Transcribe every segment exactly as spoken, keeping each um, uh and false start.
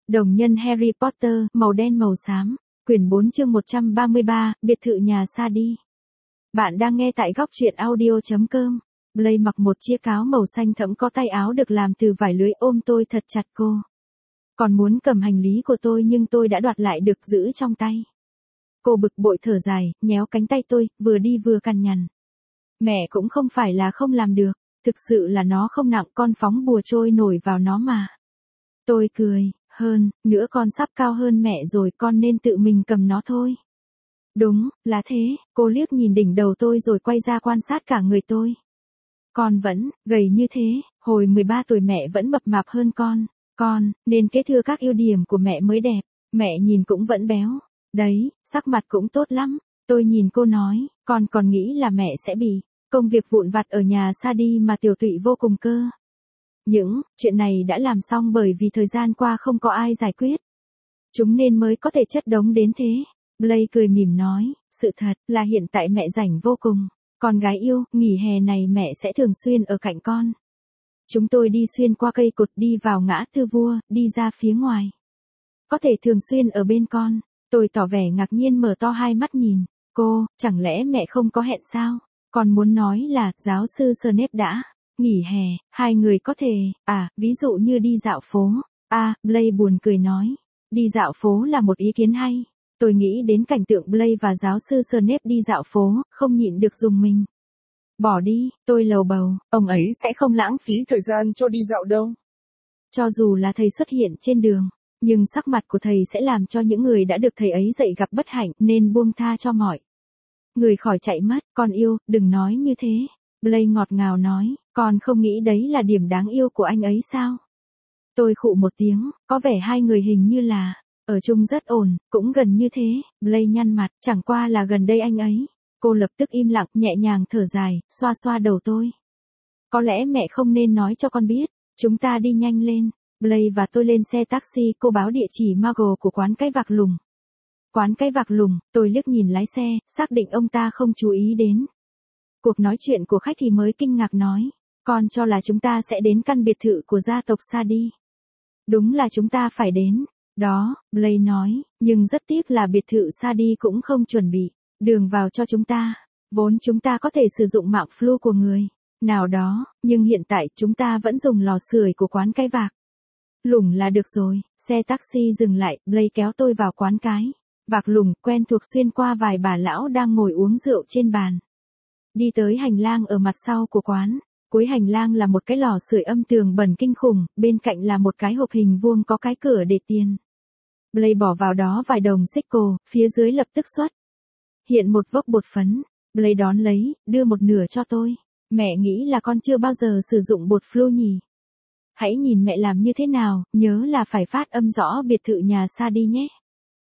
Đồng nhân Harry Potter, màu đen màu xám, quyển bốn chương một trăm ba mươi ba, biệt thự nhà xa đi. Bạn đang nghe tại góc truyện audio chấm com. Blake mặc một chiếc áo màu xanh thẫm có tay áo được làm từ vải lưới ôm tôi thật chặt cô. Còn muốn cầm hành lý của tôi nhưng tôi đã đoạt lại được giữ trong tay. Cô bực bội thở dài, nhéo cánh tay tôi, vừa đi vừa cằn nhằn. Mẹ cũng không phải là không làm được, thực sự là nó không nặng, con phóng bùa trôi nổi vào nó mà. Tôi cười, hơn, nữa con sắp cao hơn mẹ rồi, con nên tự mình cầm nó thôi. Đúng, là thế, cô liếc nhìn đỉnh đầu tôi rồi quay ra quan sát cả người tôi. Con vẫn, gầy như thế, hồi mười ba tuổi mẹ vẫn mập mạp hơn con, con, nên kế thừa các ưu điểm của mẹ mới đẹp, mẹ nhìn cũng vẫn béo, đấy, sắc mặt cũng tốt lắm. Tôi nhìn cô nói, con còn nghĩ là mẹ sẽ bị công việc vụn vặt ở nhà xa đi mà tiểu tụy vô cùng cơ. Những chuyện này đã làm xong bởi vì thời gian qua không có ai giải quyết. Chúng nên mới có thể chất đống đến thế. Blake cười mỉm nói, sự thật là hiện tại mẹ rảnh vô cùng. Con gái yêu, nghỉ hè này mẹ sẽ thường xuyên ở cạnh con. Chúng tôi đi xuyên qua cây cột, đi vào ngã tư Vua, đi ra phía ngoài. Có thể thường xuyên ở bên con. Tôi tỏ vẻ ngạc nhiên mở to hai mắt nhìn. Cô, chẳng lẽ mẹ không có hẹn sao? Con muốn nói là, giáo sư Snape đã nghỉ hè, hai người có thể, à, ví dụ như đi dạo phố. À, Blake buồn cười nói. Đi dạo phố là một ý kiến hay. Tôi nghĩ đến cảnh tượng Blake và giáo sư Snape đi dạo phố, không nhịn được rùng mình. Bỏ đi, tôi lầu bầu, ông ấy sẽ không lãng phí thời gian cho đi dạo đâu. Cho dù là thầy xuất hiện trên đường, nhưng sắc mặt của thầy sẽ làm cho những người đã được thầy ấy dạy gặp bất hạnh, nên buông tha cho mọi người khỏi chạy mất. Con yêu, đừng nói như thế. Blake ngọt ngào nói, con không nghĩ đấy là điểm đáng yêu của anh ấy sao? Tôi khụ một tiếng, có vẻ hai người hình như là ở chung rất ổn, cũng gần như thế. Blake nhăn mặt, chẳng qua là gần đây anh ấy. Cô lập tức im lặng, nhẹ nhàng thở dài, xoa xoa đầu tôi. Có lẽ mẹ không nên nói cho con biết. Chúng ta đi nhanh lên. Blake và tôi lên xe taxi, cô báo địa chỉ Margot của quán cái vạc lùng. Quán cái vạc lùng, tôi liếc nhìn lái xe, xác định ông ta không chú ý đến cuộc nói chuyện của khách thì mới kinh ngạc nói, con cho là chúng ta sẽ đến căn biệt thự của gia tộc Sa đi. Đúng là chúng ta phải đến. Đó, Blake nói, nhưng rất tiếc là biệt thự Sa đi cũng không chuẩn bị đường vào cho chúng ta. Vốn chúng ta có thể sử dụng mạng flu của người nào đó, nhưng hiện tại chúng ta vẫn dùng lò sưởi của quán cái vạc lùng là được rồi. Xe taxi dừng lại, Blake kéo tôi vào quán cái vạc lùng, quen thuộc xuyên qua vài bà lão đang ngồi uống rượu trên bàn. Đi tới hành lang ở mặt sau của quán. Cuối hành lang là một cái lò sưởi âm tường bẩn kinh khủng, bên cạnh là một cái hộp hình vuông có cái cửa để tiền. Blake bỏ vào đó vài đồng xích cổ, phía dưới lập tức xuất hiện một vốc bột phấn. Blake đón lấy, đưa một nửa cho tôi. Mẹ nghĩ là con chưa bao giờ sử dụng bột flu nhỉ? Hãy nhìn mẹ làm như thế nào, nhớ là phải phát âm rõ biệt thự nhà xa đi nhé.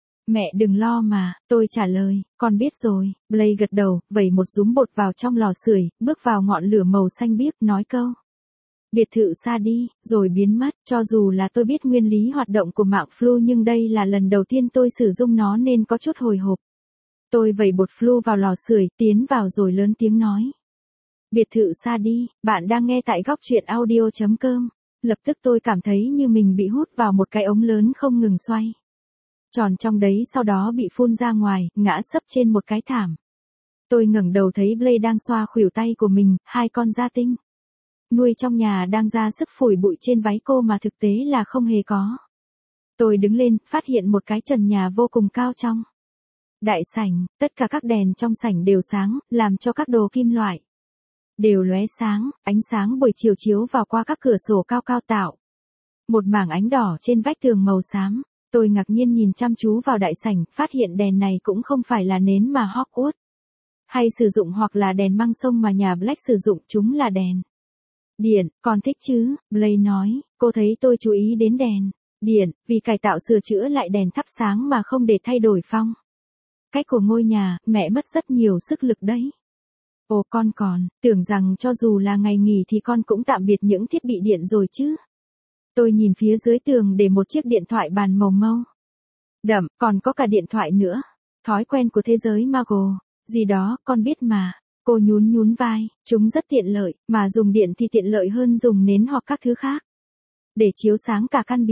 Mẹ đừng lo mà, tôi trả lời, con biết rồi. Blake gật đầu, vẩy một dúm bột vào trong lò sưởi, bước vào ngọn lửa màu xanh biếc, nói câu biệt thự xa đi, rồi biến mất. Cho dù là tôi biết nguyên lý hoạt động của mạng flu nhưng đây là lần đầu tiên tôi sử dụng nó nên có chút hồi hộp. Tôi vẩy bột flu vào lò sưởi, tiến vào rồi lớn tiếng nói. Biệt thự xa đi, bạn đang nghe tại góc truyện audio chấm com. Lập tức tôi cảm thấy như mình bị hút vào một cái ống lớn không ngừng xoay tròn trong đấy, sau đó bị phun ra ngoài, ngã sấp trên một cái thảm. Tôi ngẩng đầu thấy Blake đang xoa khuỷu tay của mình, hai con gia tinh nuôi trong nhà đang ra sức phủi bụi trên váy cô mà thực tế là không hề có. Tôi đứng lên, phát hiện một cái trần nhà vô cùng cao trong đại sảnh, tất cả các đèn trong sảnh đều sáng, làm cho các đồ kim loại đều lóe sáng, ánh sáng buổi chiều chiếu vào qua các cửa sổ cao cao tạo một mảng ánh đỏ trên vách tường màu xám. Tôi ngạc nhiên nhìn chăm chú vào đại sảnh, phát hiện đèn này cũng không phải là nến mà Hogwarts hay sử dụng hoặc là đèn măng sông mà nhà Black sử dụng, chúng là đèn điện. Con thích chứ? Blake nói. Cô thấy tôi chú ý đến đèn điện vì cải tạo sửa chữa lại đèn thắp sáng mà không để thay đổi phong cách của ngôi nhà. Mẹ mất rất nhiều sức lực đấy. Ồ, con còn tưởng rằng cho dù là ngày nghỉ thì con cũng tạm biệt những thiết bị điện rồi chứ. Tôi nhìn phía dưới tường để một chiếc điện thoại bàn màu màu đậm, còn có cả điện thoại nữa. Thói quen của thế giới Margot, gì đó, con biết mà. Cô nhún nhún vai, chúng rất tiện lợi, mà dùng điện thì tiện lợi hơn dùng nến hoặc các thứ khác để chiếu sáng cả căn biệt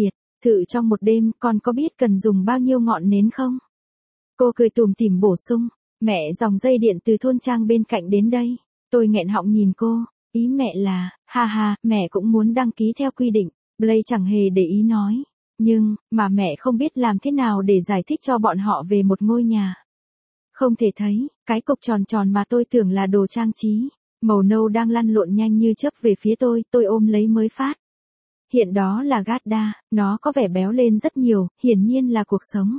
Thử trong một đêm, con có biết cần dùng bao nhiêu ngọn nến không? Cô cười tủm tỉm bổ sung, mẹ dòng dây điện từ thôn trang bên cạnh đến đây. Tôi nghẹn họng nhìn cô, ý mẹ là, ha ha, mẹ cũng muốn đăng ký theo quy định. Blake chẳng hề để ý nói. Nhưng, mà mẹ không biết làm thế nào để giải thích cho bọn họ về một ngôi nhà. Không thể thấy, cái cục tròn tròn mà tôi tưởng là đồ trang trí. Màu nâu đang lăn lộn nhanh như chớp về phía tôi, tôi ôm lấy mới phát. Hiện đó là Gadda, nó có vẻ béo lên rất nhiều, hiển nhiên là cuộc sống.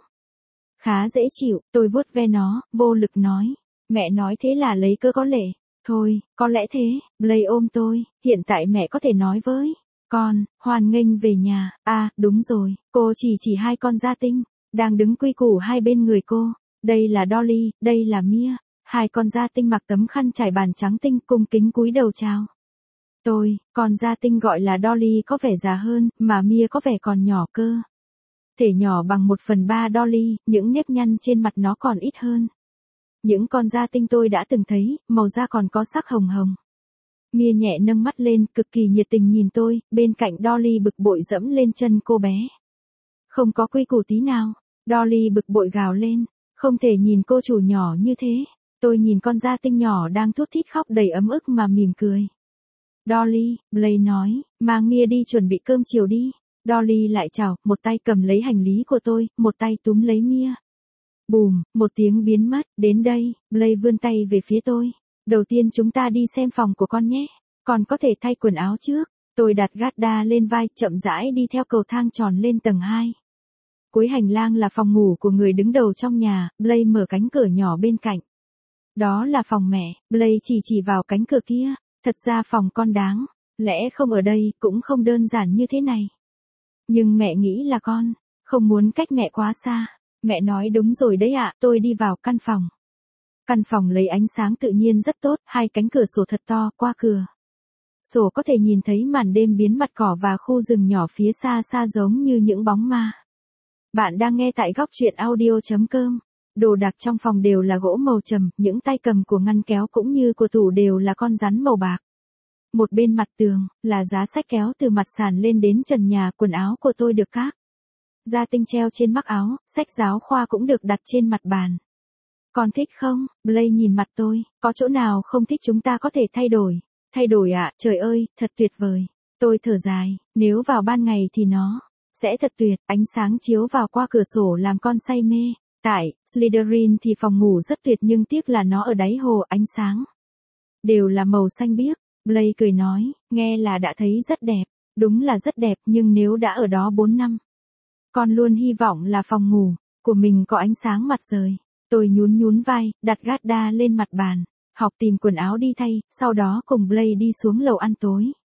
Khá dễ chịu, tôi vuốt ve nó, vô lực nói. Mẹ nói thế là lấy cớ có lệ. Thôi, có lẽ thế, Blake ôm tôi, hiện tại mẹ có thể nói với con, hoan nghênh về nhà. À, đúng rồi, cô chỉ chỉ hai con gia tinh, đang đứng quy củ hai bên người cô. Đây là Dolly, đây là Mia. Hai con gia tinh mặc tấm khăn trải bàn trắng tinh cung kính cúi đầu chào. Tôi, con gia tinh gọi là Dolly có vẻ già hơn, mà Mia có vẻ còn nhỏ cơ. Thể nhỏ bằng một phần ba Dolly, những nếp nhăn trên mặt nó còn ít hơn. Những con gia tinh tôi đã từng thấy, màu da còn có sắc hồng hồng. Mia nhẹ nâng mắt lên, cực kỳ nhiệt tình nhìn tôi, bên cạnh Dolly bực bội dẫm lên chân cô bé. Không có quy củ tí nào, Dolly bực bội gào lên, không thể nhìn cô chủ nhỏ như thế. Tôi nhìn con gia tinh nhỏ đang thút thít khóc đầy ấm ức mà mỉm cười. Dolly, Blake nói, mang Mia đi chuẩn bị cơm chiều đi. Dolly lại chào, một tay cầm lấy hành lý của tôi, một tay túm lấy Mia. Bùm, một tiếng biến mất, đến đây, Blake vươn tay về phía tôi. Đầu tiên chúng ta đi xem phòng của con nhé. Con có thể thay quần áo trước. Tôi đặt Gadda lên vai, chậm rãi đi theo cầu thang tròn lên tầng hai. Cuối hành lang là phòng ngủ của người đứng đầu trong nhà, Blake mở cánh cửa nhỏ bên cạnh. Đó là phòng mẹ, Blake chỉ chỉ vào cánh cửa kia. Thật ra phòng con đáng lẽ không ở đây, cũng không đơn giản như thế này. Nhưng mẹ nghĩ là con không muốn cách mẹ quá xa. Mẹ nói đúng rồi đấy ạ. Tôi đi vào căn phòng. Căn phòng lấy ánh sáng tự nhiên rất tốt, hai cánh cửa sổ thật to, qua cửa sổ có thể nhìn thấy màn đêm biến mặt cỏ và khu rừng nhỏ phía xa xa giống như những bóng ma. Bạn đang nghe tại góc truyện audio chấm com. Đồ đạc trong phòng đều là gỗ màu trầm, những tay cầm của ngăn kéo cũng như của tủ đều là con rắn màu bạc. Một bên mặt tường, là giá sách kéo từ mặt sàn lên đến trần nhà, quần áo của tôi được các gia tinh treo trên mắc áo, sách giáo khoa cũng được đặt trên mặt bàn. Con thích không? Blake nhìn mặt tôi, có chỗ nào không thích chúng ta có thể thay đổi. Thay đổi ạ, à, trời ơi, thật tuyệt vời. Tôi thở dài, nếu vào ban ngày thì nó sẽ thật tuyệt, ánh sáng chiếu vào qua cửa sổ làm con say mê. Tại Slytherin thì phòng ngủ rất tuyệt nhưng tiếc là nó ở đáy hồ, ánh sáng đều là màu xanh biếc. Blake cười nói, nghe là đã thấy rất đẹp. Đúng là rất đẹp nhưng nếu đã ở đó bốn năm, con luôn hy vọng là phòng ngủ của mình có ánh sáng mặt trời. Tôi nhún nhún vai, đặt Gadda lên mặt bàn, học tìm quần áo đi thay, sau đó cùng Blake đi xuống lầu ăn tối.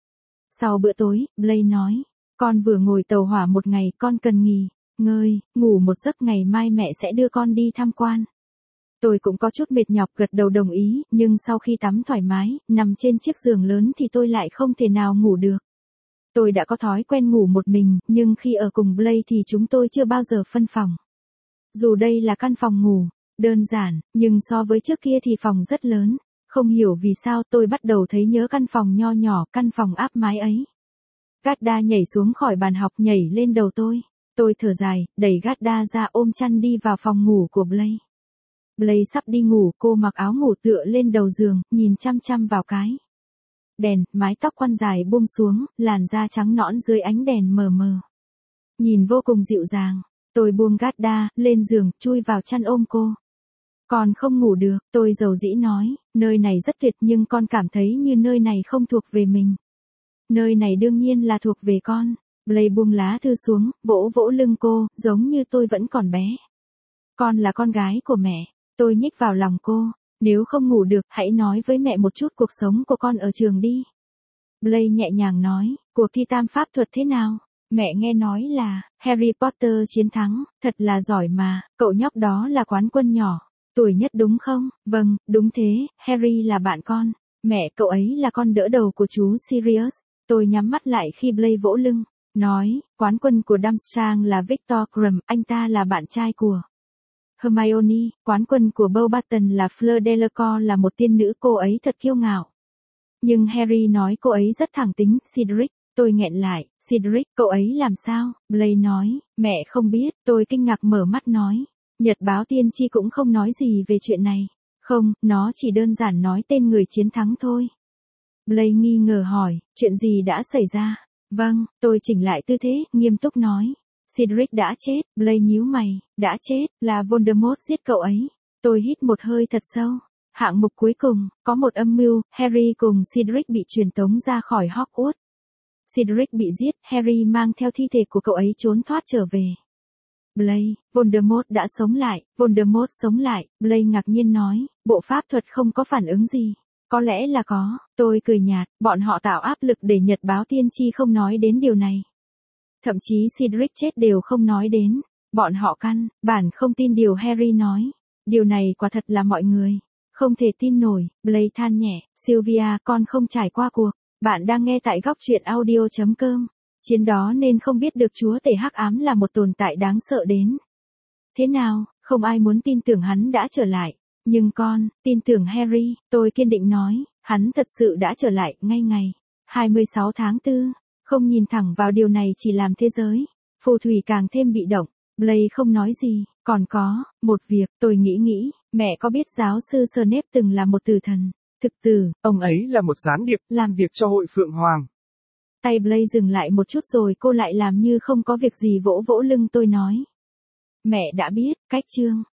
Sau bữa tối, Blake nói, con vừa ngồi tàu hỏa một ngày, con cần nghỉ ngơi, ngủ một giấc, ngày mai mẹ sẽ đưa con đi tham quan. Tôi cũng có chút mệt nhọc gật đầu đồng ý, nhưng sau khi tắm thoải mái, nằm trên chiếc giường lớn thì tôi lại không thể nào ngủ được. Tôi đã có thói quen ngủ một mình, nhưng khi ở cùng Blake thì chúng tôi chưa bao giờ phân phòng. Dù đây là căn phòng ngủ đơn giản, nhưng so với trước kia thì phòng rất lớn. Không hiểu vì sao tôi bắt đầu thấy nhớ căn phòng nho nhỏ, căn phòng áp mái ấy. Gadda nhảy xuống khỏi bàn học, nhảy lên đầu tôi. Tôi thở dài, đẩy Gadda ra ôm chăn đi vào phòng ngủ của Blake. Blake sắp đi ngủ, cô mặc áo ngủ tựa lên đầu giường, nhìn chăm chăm vào cái đèn, mái tóc quăn dài buông xuống, làn da trắng nõn dưới ánh đèn mờ mờ. Nhìn vô cùng dịu dàng. Tôi buông Gadda lên giường, chui vào chăn ôm cô. Con không ngủ được, tôi dầu dĩ nói, nơi này rất tuyệt nhưng con cảm thấy như nơi này không thuộc về mình. Nơi này đương nhiên là thuộc về con. Blake buông lá thư xuống, vỗ vỗ lưng cô, giống như tôi vẫn còn bé. Con là con gái của mẹ. Tôi nhích vào lòng cô. Nếu không ngủ được, hãy nói với mẹ một chút cuộc sống của con ở trường đi. Blake nhẹ nhàng nói, cuộc thi tam pháp thuật thế nào? Mẹ nghe nói là Harry Potter chiến thắng, thật là giỏi mà, cậu nhóc đó là quán quân nhỏ, tuổi nhất đúng không? Vâng, đúng thế, Harry là bạn con. Mẹ, cậu ấy là con đỡ đầu của chú Sirius. Tôi nhắm mắt lại khi Blake vỗ lưng, nói, quán quân của Durmstrang là Victor Krum, anh ta là bạn trai của Hermione, quán quân của Beauxbaton là Fleur Delacour, là một tiên nữ, cô ấy thật kiêu ngạo. Nhưng Harry nói cô ấy rất thẳng tính. Cedric, Tôi nghẹn lại, Cedric, cậu ấy làm sao? Blaze nói, mẹ không biết, tôi kinh ngạc mở mắt nói. Nhật báo tiên tri cũng không nói gì về chuyện này. Không, nó chỉ đơn giản nói tên người chiến thắng thôi. Blaze nghi ngờ hỏi, chuyện gì đã xảy ra? Vâng, tôi chỉnh lại tư thế, nghiêm túc nói. Cedric đã chết, Blaze nhíu mày, đã chết, là Voldemort giết cậu ấy. Tôi hít một hơi thật sâu. Hạng mục cuối cùng, có một âm mưu, Harry cùng Cedric bị truyền tống ra khỏi Hogwarts. Cedric bị giết, Harry mang theo thi thể của cậu ấy trốn thoát trở về. Blaze, Voldemort đã sống lại, Voldemort sống lại, Blaze ngạc nhiên nói, bộ pháp thuật không có phản ứng gì. Có lẽ là có, tôi cười nhạt, bọn họ tạo áp lực để nhật báo tiên tri không nói đến điều này. Thậm chí Cedric chết đều không nói đến, bọn họ căn bản không tin điều Harry nói. Điều này quả thật là mọi người không thể tin nổi, Blaze than nhẹ, Sylvia, con không trải qua cuộc. Bạn đang nghe tại góc truyện audio chấm com. Chiến đó nên không biết được chúa tể hắc ám là một tồn tại đáng sợ đến thế nào, không ai muốn tin tưởng hắn đã trở lại. Nhưng con, tin tưởng Harry, tôi kiên định nói, hắn thật sự đã trở lại, ngay ngày hai mươi sáu tháng tư, không nhìn thẳng vào điều này chỉ làm thế giới phù thủy càng thêm bị động. Blaze không nói gì, còn có một việc, tôi nghĩ nghĩ, mẹ có biết giáo sư Snape từng là một tử thần, thực tử, Ông ấy là một gián điệp, làm việc cho hội Phượng Hoàng. Tay Blaze dừng lại một chút rồi cô lại làm như không có việc gì vỗ vỗ lưng tôi nói. Mẹ đã biết, cách chương